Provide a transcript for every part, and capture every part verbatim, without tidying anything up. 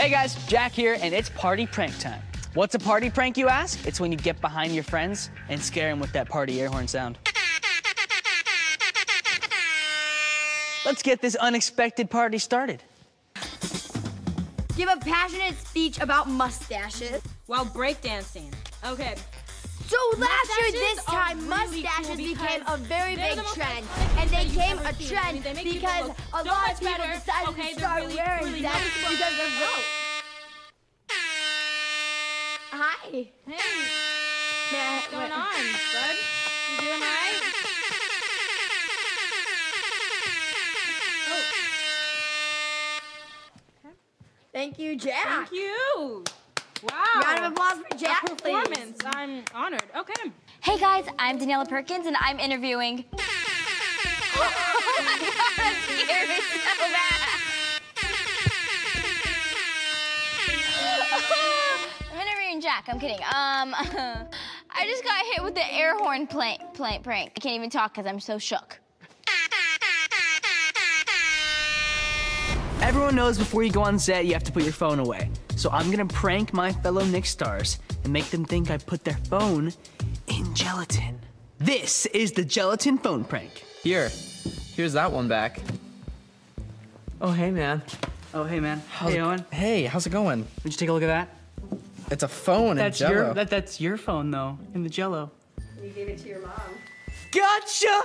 Hey guys, Jack here, and it's party prank time. What's a party prank, you ask? It's when you get behind your friends and scare them with that party air horn sound. Let's get this unexpected party started. Give a passionate speech about mustaches. While breakdancing. Okay. So last year, this Mustaches are time, really mustaches cool became a because very they're big the most trend. iconic And they thing you've came ever a seen. I trend mean, they make people because look a so lot much of people better. decided Okay, to they're start really, wearing really them noticeable. because they're really... Hi. Hey, Man, what's going on, bud? You doing all right? Oh. Thank you, Jack. Thank you. Wow. Round of applause for Jack, A performance. please. I'm honored. Okay. Hey guys, I'm Daniela Perkins and I'm interviewing. Oh my god, I'm scared so bad. I'm interviewing Jack, I'm kidding. Um, I just got hit with the air horn prank. prank. I can't even talk because I'm so shook. Everyone knows before you go on set, you have to put your phone away. So I'm gonna prank my fellow Nick stars and make them think I put their phone in gelatin. This is the gelatin phone prank. Here, here's that one back. Oh, hey, man. Oh, hey man. How's hey, it- Owen. Hey, how's it going? Would you take a look at that? It's a phone That's in Jell-O. your that, that's your phone though, in the Jell-O. You gave it to your mom. Gotcha!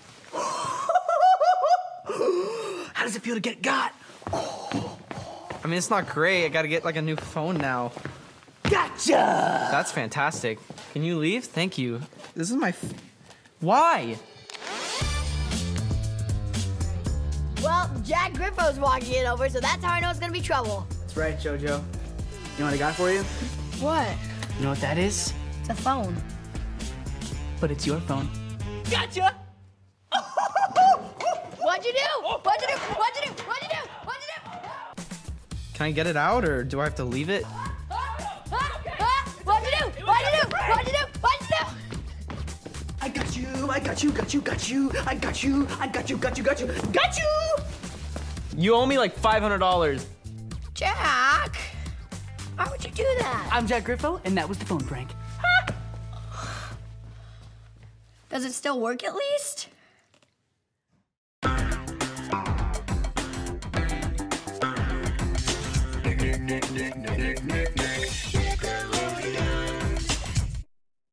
How does it feel to get got? I mean, it's not great. I gotta get like a new phone now. Gotcha! That's fantastic. Can you leave? Thank you. This is my. F Why? Well, Jack Griffo's walking it over, so that's how I know it's gonna be trouble. That's right, JoJo. You know what I got for you? What? You know what that is? It's a phone. But it's your phone. Gotcha! What'd you do? What'd you do? What'd you do? What'd you do? What'd you do? Can I get it out or do I have to leave it? Ah! Ah! What'd you do? What'd you do? What'd you do? What'd you do? I got you, I got you, got you, got you, I got you, I got you, got you, got you, got you! You owe me like five hundred dollars. Jack, why would you do that? I'm Jack Griffo, and that was the phone prank. Does it still work at least? Nick, Nick, Nick, Nick, Nick, Nick, Nick.